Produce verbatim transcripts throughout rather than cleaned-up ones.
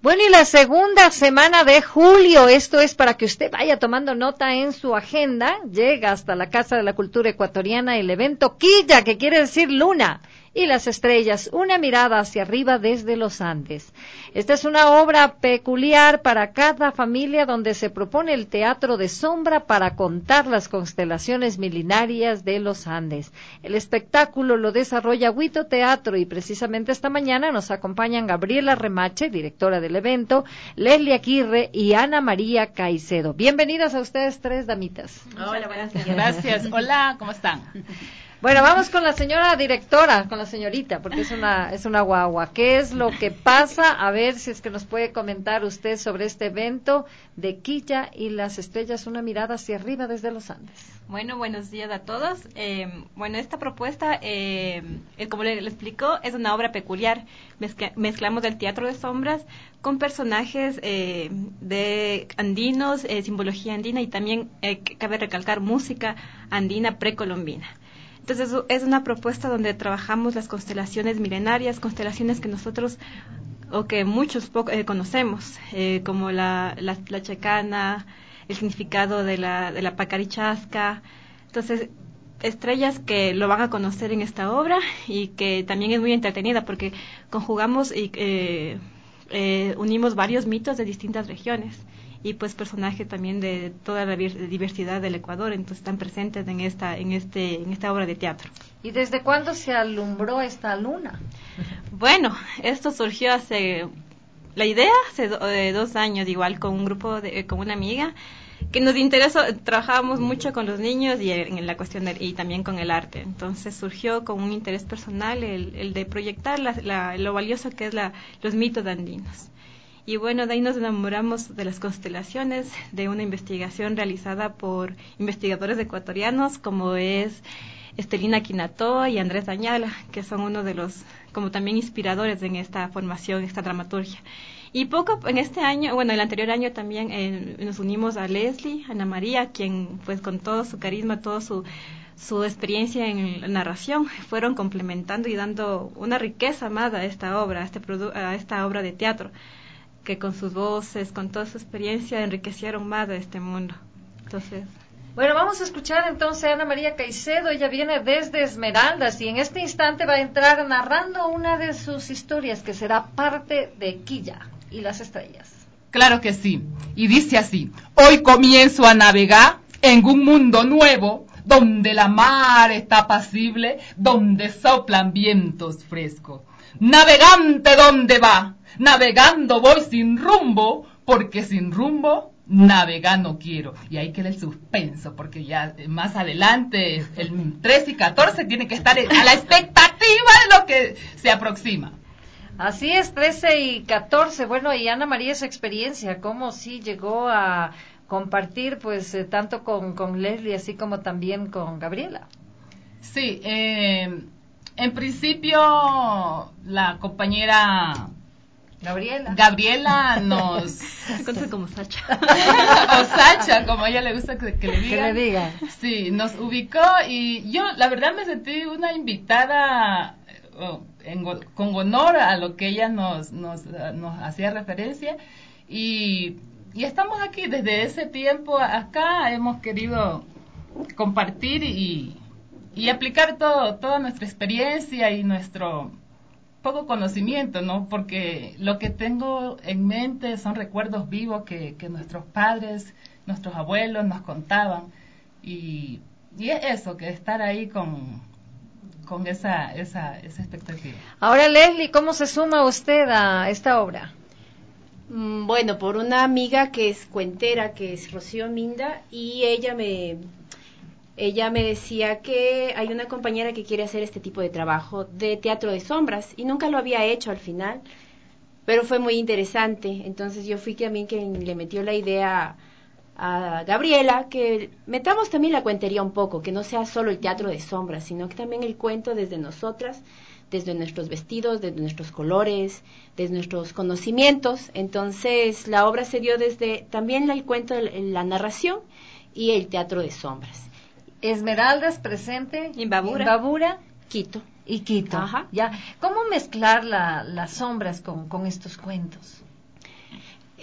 Bueno, y la segunda semana de julio, esto es para que usted vaya tomando nota en su agenda, llega hasta la Casa de la Cultura Ecuatoriana el evento Quilla, que quiere decir luna, y las estrellas, una mirada hacia arriba desde los Andes. Esta es una obra peculiar para cada familia donde se propone el teatro de sombra para contar las constelaciones milenarias de los Andes. El espectáculo lo desarrolla Huito Teatro y precisamente esta mañana nos acompañan Gabriela Remache, directora del evento, Leslie Aguirre y Ana María Caicedo. Bienvenidas a ustedes tres, damitas. Hola, buenas tardes. Gracias. Hola, ¿cómo están? Bueno, vamos con la señora directora, con la señorita, porque es una es una guagua. ¿Qué es lo que pasa? A ver si es que nos puede comentar usted sobre este evento de Quilla y las estrellas, una mirada hacia arriba desde los Andes. Bueno, buenos días a todos. Eh, bueno, esta propuesta, eh, como le, le explicó, es una obra peculiar. Mezcla, mezclamos el teatro de sombras con personajes eh, de andinos, eh, simbología andina y también, eh, cabe recalcar, música andina precolombina. Entonces es una propuesta donde trabajamos las constelaciones milenarias, constelaciones que nosotros o que muchos poco, eh, conocemos, eh, como la, la, la chacana, el significado de la, de la pacarichasca. Entonces, estrellas que lo van a conocer en esta obra y que también es muy entretenida porque conjugamos y eh, eh, unimos varios mitos de distintas regiones. Y pues personajes también de toda la diversidad del Ecuador, entonces están presentes en esta en este en esta obra de teatro. ¿Y desde cuándo se alumbró esta luna? Bueno, esto surgió hace la idea hace do, eh, dos años, igual con un grupo de, eh, con una amiga que nos interesó, trabajábamos mucho con los niños y en, en la cuestión de, y también con el arte. Entonces surgió con un interés personal el, el de proyectar la, la, lo valioso que es la, los mitos andinos. Y bueno, de ahí nos enamoramos de las constelaciones, de una investigación realizada por investigadores ecuatorianos como es Estelina Quinatoa y Andrés Dañala, que son uno de los, como también inspiradores en esta formación, esta dramaturgia. Y poco en este año, bueno, el anterior año también eh, nos unimos a Leslie, Ana María, quien pues con todo su carisma, toda su, su experiencia en la narración, fueron complementando y dando una riqueza más a esta obra, a, este produ- a esta obra de teatro, que con sus voces, con toda su experiencia, enriquecieron más de este mundo. Entonces, bueno, vamos a escuchar entonces a Ana María Caicedo. Ella viene desde Esmeraldas y en este instante va a entrar narrando una de sus historias que será parte de Quilla y las estrellas. Claro que sí, y dice así: hoy comienzo a navegar en un mundo nuevo, donde la mar está apacible, donde soplan vientos frescos. Navegante, ¿dónde va? Navegando voy sin rumbo, porque sin rumbo navegar no quiero. Y ahí queda el suspenso, porque ya más adelante, el trece y catorce, tiene que estar a la expectativa de lo que se aproxima. Así es, trece y catorce. Bueno, y Ana María, esa experiencia, cómo sí llegó a compartir, pues, eh, tanto con, con Leslie, así como también con Gabriela. Sí, eh, en principio, la compañera Gabriela. Gabriela nos... Entonces como Sacha. o Sacha, como a ella le gusta que, que le digan. Que le digan. Sí, nos ubicó y yo, la verdad, me sentí una invitada oh, en, con honor a lo que ella nos, nos, nos hacía referencia. Y, y estamos aquí desde ese tiempo acá. Hemos querido compartir y, y aplicar todo, toda nuestra experiencia y nuestro... poco conocimiento, ¿no? Porque lo que tengo en mente son recuerdos vivos que, que nuestros padres, nuestros abuelos nos contaban. Y, y es eso, que estar ahí con, con esa, esa, esa expectativa. Ahora, Leslie, ¿cómo se suma usted a esta obra? Bueno, por una amiga que es cuentera, que es Rocío Minda, y ella me... Ella me decía que hay una compañera que quiere hacer este tipo de trabajo de teatro de sombras y nunca lo había hecho al final, pero fue muy interesante. Entonces yo fui también quien le metió la idea a Gabriela, que metamos también la cuentería un poco, que no sea solo el teatro de sombras, sino que también el cuento desde nosotras, desde nuestros vestidos, desde nuestros colores, desde nuestros conocimientos. Entonces la obra se dio desde también el cuento, la narración y el teatro de sombras. Esmeraldas presente, Imbabura, Imbabura Quito y Quito. Ajá. Ya. ¿Cómo mezclar la, las sombras con, con estos cuentos?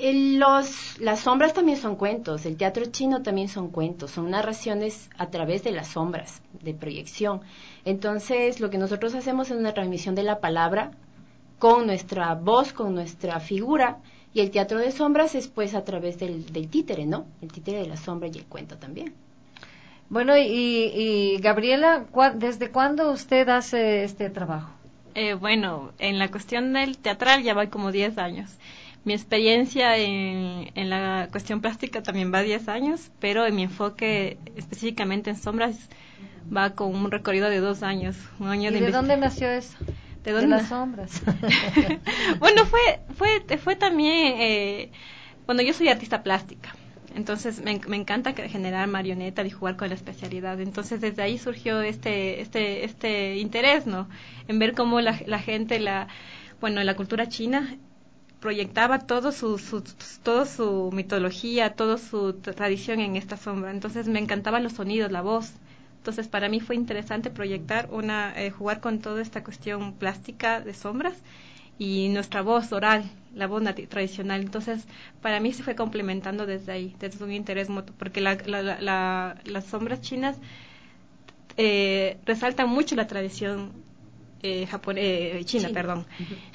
El- los, las sombras también son cuentos, el teatro chino también son cuentos, son narraciones a través de las sombras, de proyección. Entonces, lo que nosotros hacemos es una transmisión de la palabra con nuestra voz, con nuestra figura, y el teatro de sombras es pues a través del, del títere, ¿no? El títere de la sombra y el cuento también. Bueno, y, y Gabriela, ¿cuá- ¿desde cuándo usted hace este trabajo? Eh, bueno, en la cuestión del teatral ya va como diez años. Mi experiencia en, en la cuestión plástica también va diez años, pero en mi enfoque específicamente en sombras va con un recorrido de dos años. Un año ¿Y de de investi- dónde nació eso? ¿De De dónde? las sombras. Bueno, fue, fue, fue también, eh, bueno, yo soy artista plástica, entonces me, me encanta que- generar marionetas y jugar con la especialidad. Entonces desde ahí surgió este, este, este interés, ¿no? En ver cómo la, la gente, la, bueno, la cultura china proyectaba todo su, su, todo su mitología, toda su tradición en esta sombra. Entonces me encantaban los sonidos, la voz. Entonces para mí fue interesante proyectar una, eh, jugar con toda esta cuestión plástica de sombras y nuestra voz oral, la voz nati- tradicional. Entonces para mí se fue complementando desde ahí, desde un interés mutuo, porque la, la, la, la, las sombras chinas eh, resaltan mucho la tradición eh, japon eh, China, China. perdón.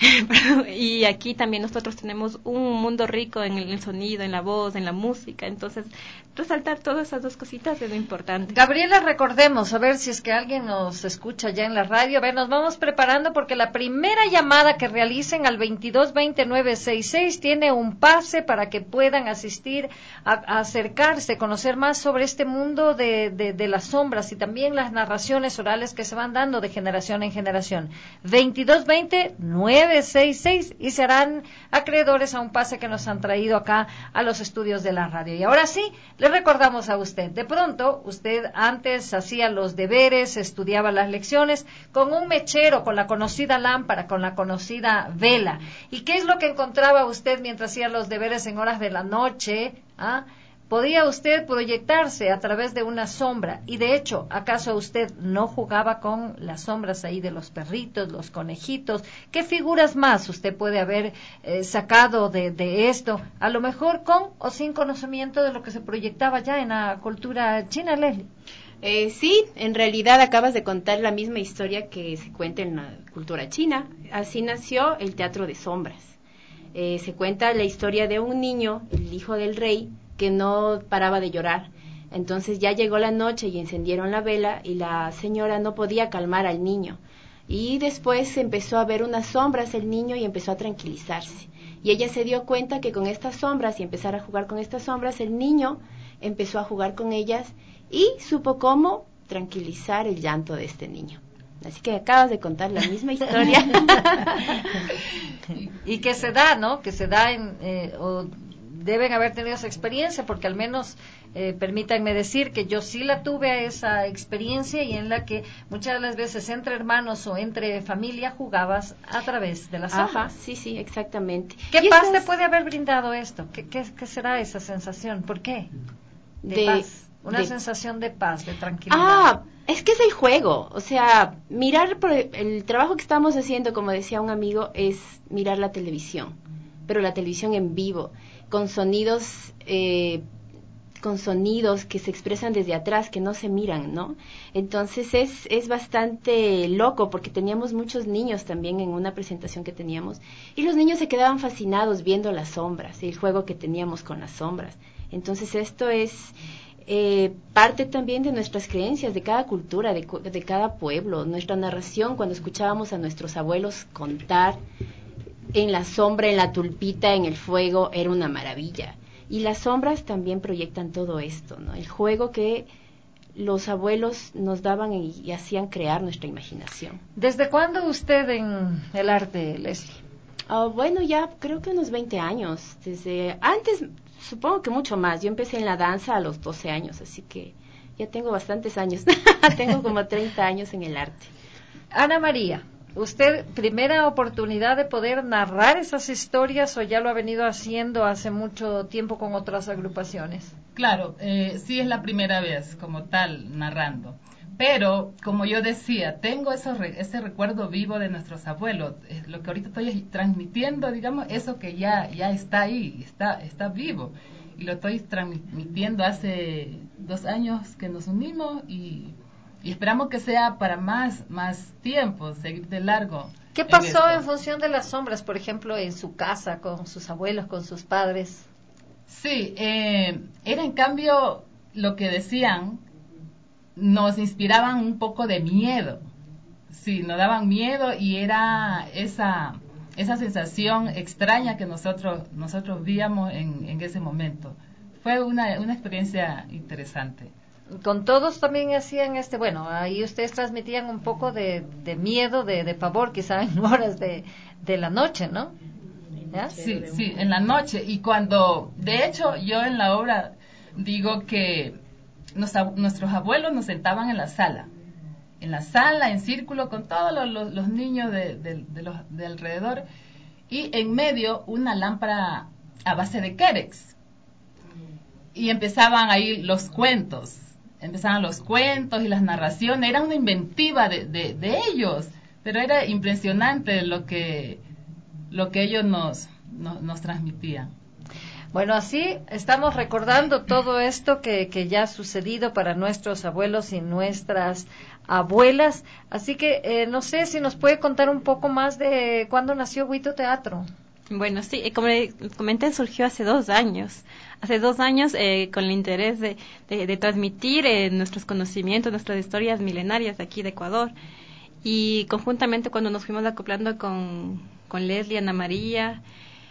Y aquí también nosotros tenemos un mundo rico en el, el sonido, en la voz, en la música. Entonces, resaltar todas esas dos cositas es lo importante. Gabriela, recordemos, a ver si es que alguien nos escucha ya en la radio. A ver, nos vamos preparando porque la primera llamada que realicen al veintidós veinte nueve sesenta y seis tiene un pase para que puedan asistir a, a acercarse, conocer más sobre este mundo de, de, de las sombras y también las narraciones orales que se van dando de generación en generación. veintidós veinte nueve sesenta y seis y serán acreedores a un pase que nos han traído acá a los estudios de la radio. Y ahora sí, le recordamos a usted, de pronto, usted antes hacía los deberes, estudiaba las lecciones con un mechero, con la conocida lámpara, con la conocida vela. ¿Y qué es lo que encontraba usted mientras hacía los deberes en horas de la noche? ¿Ah? Podía usted proyectarse a través de una sombra. Y de hecho, ¿acaso usted no jugaba con las sombras ahí de los perritos, los conejitos? ¿Qué figuras más usted puede haber eh, sacado de, de esto? A lo mejor con o sin conocimiento de lo que se proyectaba ya en la cultura china, Leslie. Eh, sí, en realidad acabas de contar la misma historia que se cuenta en la cultura china. Así nació el teatro de sombras. Eh, se cuenta la historia de un niño, el hijo del rey, que no paraba de llorar. Entonces ya llegó la noche y encendieron la vela y la señora no podía calmar al niño. Y después empezó a ver unas sombras el niño y empezó a tranquilizarse. Y ella se dio cuenta que con estas sombras y empezar a jugar con estas sombras, el niño empezó a jugar con ellas y supo cómo tranquilizar el llanto de este niño. Así que acabas de contar la misma historia. Y que se da, ¿no? Que se da en... Eh, o deben haber tenido esa experiencia, porque al menos eh, permítanme decir que yo sí la tuve esa experiencia y en la que muchas de las veces entre hermanos o entre familia jugabas a través de las sombras. Ajá, sí, sí, exactamente. ¿Qué Y paz estas- te puede haber brindado esto? ¿Qué, qué, qué será esa sensación? ¿Por qué? De, De- paz. Una de- sensación de paz, de tranquilidad. Ah, es que es el juego. O sea, mirar por el, el trabajo que estamos haciendo, como decía un amigo, es mirar la televisión, pero la televisión en vivo, con sonidos, eh, con sonidos que se expresan desde atrás, que no se miran, ¿no? Entonces es, es bastante loco porque teníamos muchos niños también en una presentación que teníamos y los niños se quedaban fascinados viendo las sombras, el juego que teníamos con las sombras. Entonces esto es eh, parte también de nuestras creencias, de cada cultura, de, de cada pueblo, nuestra narración cuando escuchábamos a nuestros abuelos contar en la sombra, en la tulpita, en el fuego, era una maravilla. Y las sombras también proyectan todo esto, ¿no? El juego que los abuelos nos daban y, y hacían crear nuestra imaginación. ¿Desde cuándo usted en el arte, Leslie? Oh, bueno, ya creo que unos veinte años. Desde antes, supongo que mucho más. Yo empecé en la danza a los doce años, así que ya tengo bastantes años. Tengo como treinta años en el arte. Ana María, ¿usted primera oportunidad de poder narrar esas historias o ya lo ha venido haciendo hace mucho tiempo con otras agrupaciones? Claro, eh, sí es la primera vez como tal narrando, pero, como yo decía, tengo eso, ese recuerdo vivo de nuestros abuelos. Lo que ahorita estoy transmitiendo, digamos, eso que ya, ya está ahí, está, está vivo. Y lo estoy transmitiendo hace dos años que nos unimos y, y esperamos que sea para más, más tiempo, seguir de largo. ¿Qué pasó en, en función de las sombras, por ejemplo, en su casa, con sus abuelos, con sus padres? Sí, eh, era en cambio lo que decían, nos inspiraban un poco de miedo. Sí, nos daban miedo y era esa, esa sensación extraña que nosotros, nosotros víamos en, en ese momento. Fue una, una experiencia interesante. Con todos también hacían este, bueno, ahí ustedes transmitían un poco de, de miedo, de, de pavor, quizá en horas de, de la noche, ¿no? ¿Ya? Sí, sí, en la noche. Y cuando, de hecho, yo en la obra digo que nos, nuestros abuelos nos sentaban en la sala, en la sala, en círculo, con todos los, los, los niños de, de, de, los, de alrededor, y en medio una lámpara a base de Kérex. Y empezaban ahí los cuentos. Empezaban los cuentos y las narraciones, era una inventiva de, de, de ellos, pero era impresionante lo que, lo que ellos nos, nos, nos transmitían. Bueno, así estamos recordando todo esto que, que ya ha sucedido para nuestros abuelos y nuestras abuelas, así que eh, no sé si nos puede contar un poco más de cuándo nació Huito Teatro. Bueno, sí, como comenté, surgió hace dos años. Hace dos años eh, con el interés de, de, de transmitir eh, nuestros conocimientos, nuestras historias milenarias de aquí de Ecuador. Y conjuntamente cuando nos fuimos acoplando con, con Leslie, Ana María,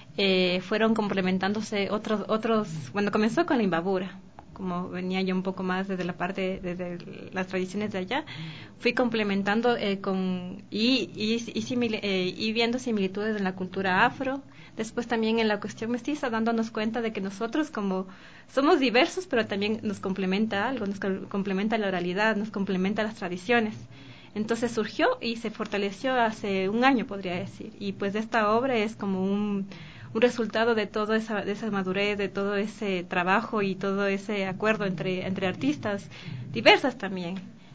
eh, fueron complementándose otros, otros, bueno, comenzó con la imbabura. Como venía yo un poco más desde la parte, desde las tradiciones de allá, fui complementando eh, con y, y, y, simil, eh, y viendo similitudes en la cultura afro, después también en la cuestión mestiza, dándonos cuenta de que nosotros como somos diversos, pero también nos complementa algo, nos complementa la oralidad, nos complementa las tradiciones. Entonces surgió y se fortaleció hace un año, podría decir, y pues esta obra es como un un resultado de toda esa, de esa madurez, de todo ese trabajo y todo ese acuerdo entre, entre artistas diversas también.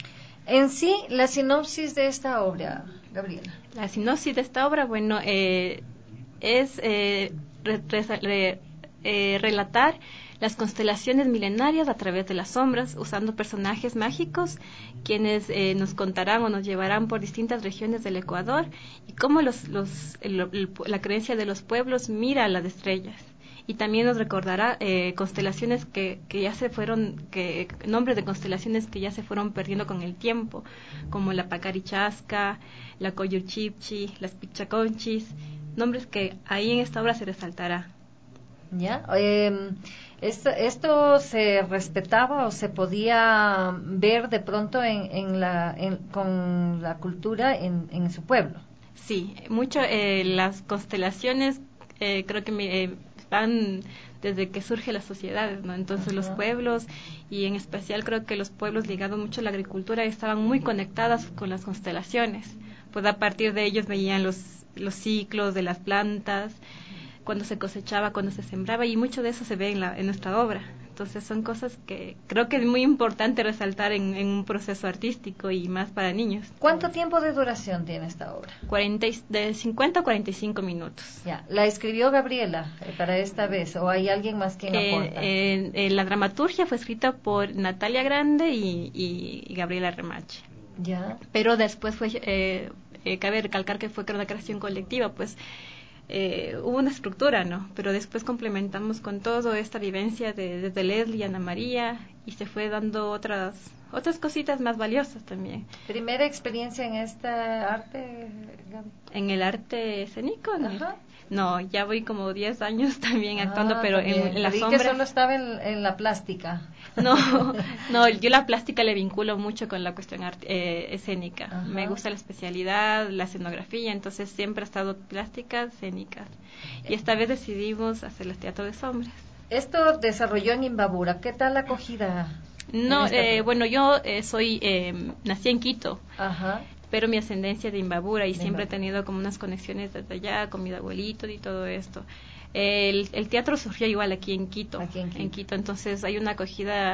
En sí, la sinopsis de esta obra, Gabriela. La sinopsis de esta obra, bueno, eh, es eh, re, re, eh, relatar las constelaciones milenarias a través de las sombras, usando personajes mágicos, quienes eh, nos contarán o nos llevarán por distintas regiones del Ecuador y cómo los, los, el, el, la creencia de los pueblos mira a las estrellas. Y también nos recordará eh, constelaciones que, que ya se fueron, que nombres de constelaciones que ya se fueron perdiendo con el tiempo, como la Pacarichasca, la Coyurchipchi, las Pichaconchis, nombres que ahí en esta obra se resaltará. ¿Ya? Eh, esto, ¿Esto se respetaba o se podía ver de pronto en, en la, en, con la cultura en, en su pueblo? Sí, mucho eh, las constelaciones eh, creo que eh, van desde que surge las sociedades, ¿no? Entonces uh-huh. Los pueblos, y en especial creo que los pueblos ligados mucho a la agricultura, estaban muy conectadas con las constelaciones, pues a partir de ellos veían los, los ciclos de las plantas, cuando se cosechaba, cuando se sembraba, y mucho de eso se ve en, la, en nuestra obra. Entonces son cosas que creo que es muy importante resaltar en, en un proceso artístico y más para niños. ¿Cuánto tiempo de duración tiene esta obra? cuarenta, de cincuenta a cuarenta y cinco minutos. Ya, ¿la escribió Gabriela eh, para esta vez o hay alguien más quien eh, aporta? Eh, eh, la dramaturgia fue escrita por Natalia Grande y, y, y Gabriela Remache. Ya. Pero después fue, eh, eh, cabe recalcar que fue una creación colectiva, pues Eh, hubo una estructura, ¿no? Pero después complementamos con todo esta vivencia de, desde Leslie y Ana María y se fue dando otras otras cositas más valiosas también. ¿Primera experiencia en este arte, Gaby? ¿En el arte escénico? ¿No? Ajá. No, ya voy como diez años también ah, actuando, pero también. en, en la Creí sombra. que solo estaba en, en la plástica. No, no, yo la plástica le vinculo mucho con la cuestión art, eh, escénica. Ajá. Me gusta la especialidad, la escenografía, entonces siempre ha estado plásticas, escénicas. Y esta vez decidimos hacer el teatro de sombras. Esto desarrolló en Imbabura. ¿Qué tal la acogida? No, eh, bueno, yo eh, soy, eh, nací en Quito. Ajá. Pero mi ascendencia de Imbabura y de siempre Imbabura. he tenido como unas conexiones desde allá con mis abuelitos y todo esto. El, el teatro surgió igual aquí en Quito, aquí en Quito. en Quito, entonces hay una acogida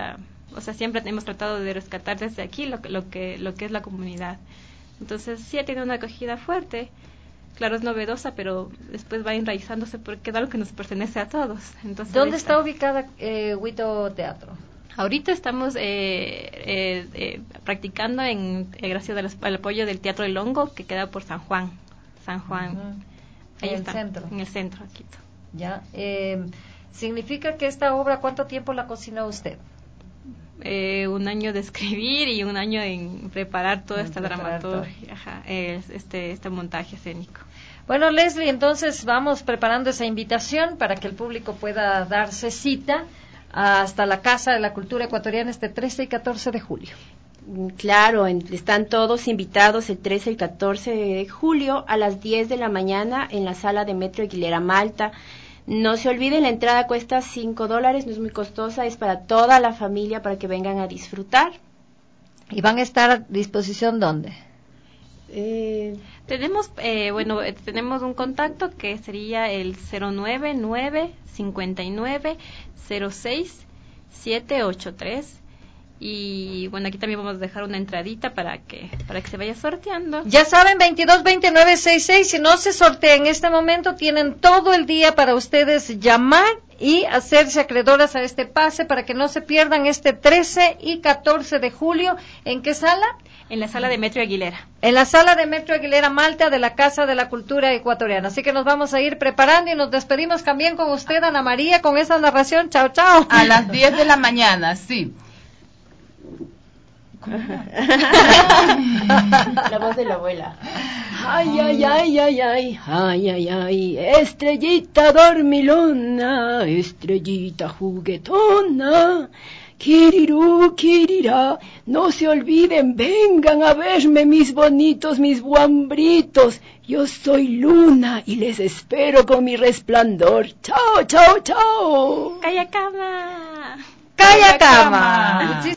o sea, siempre hemos tratado de rescatar desde aquí lo, lo que lo que es la comunidad. Entonces sí tiene una acogida fuerte. Claro, es novedosa, pero después va enraizándose porque es algo que nos pertenece a todos. Entonces, ¿dónde está, está ubicada eh, Huito Teatro? Ahorita estamos eh, eh, eh, practicando en eh, gracias al, al apoyo del Teatro del Hongo, que queda por San Juan. San Juan. Uh-huh. Ahí en está, el centro. En el centro, Quito. Ya. Eh, ¿Significa que esta obra cuánto tiempo la cocinó usted? Eh, un año de escribir y un año en preparar toda en esta dramaturgia, ajá, eh, este, este montaje escénico. Bueno, Leslie, entonces vamos preparando esa invitación para que el público pueda darse cita hasta la Casa de la Cultura Ecuatoriana este trece y catorce de julio. Claro, en, están todos invitados el trece y catorce de julio a las diez de la mañana en la sala de Metro Aguilera Malta. No se olviden, la entrada cuesta cinco dólares, no es muy costosa, es para toda la familia, para que vengan a disfrutar. ¿Y van a estar a disposición dónde? Eh, tenemos, eh, bueno, eh, tenemos un contacto que sería el cero nueve nueve, cinco nueve, cero seis, siete ocho tres. Y bueno, aquí también vamos a dejar una entradita para que para que se vaya sorteando. Ya saben, veintidós veintinueve sesenta y seis, si no se sortea en este momento, tienen todo el día para ustedes llamar y hacerse acreedoras a este pase para que no se pierdan este trece y catorce de julio. ¿En qué sala? En la sala de Metro Aguilera. En la sala de Metro Aguilera Malta de la Casa de la Cultura Ecuatoriana. Así que nos vamos a ir preparando y nos despedimos también con usted, Ana María, con esa narración. Chao, chao. A las diez de la mañana, sí. La voz de la abuela. Ay, ay, ay, ay, ay, ay, ay, ay, estrellita dormilona, estrellita juguetona, kirirú, kirirá, no se olviden, vengan a verme mis bonitos, mis guambritos, yo soy Luna y les espero con mi resplandor. Chao, chao, chao. Calla cama. Calla cama.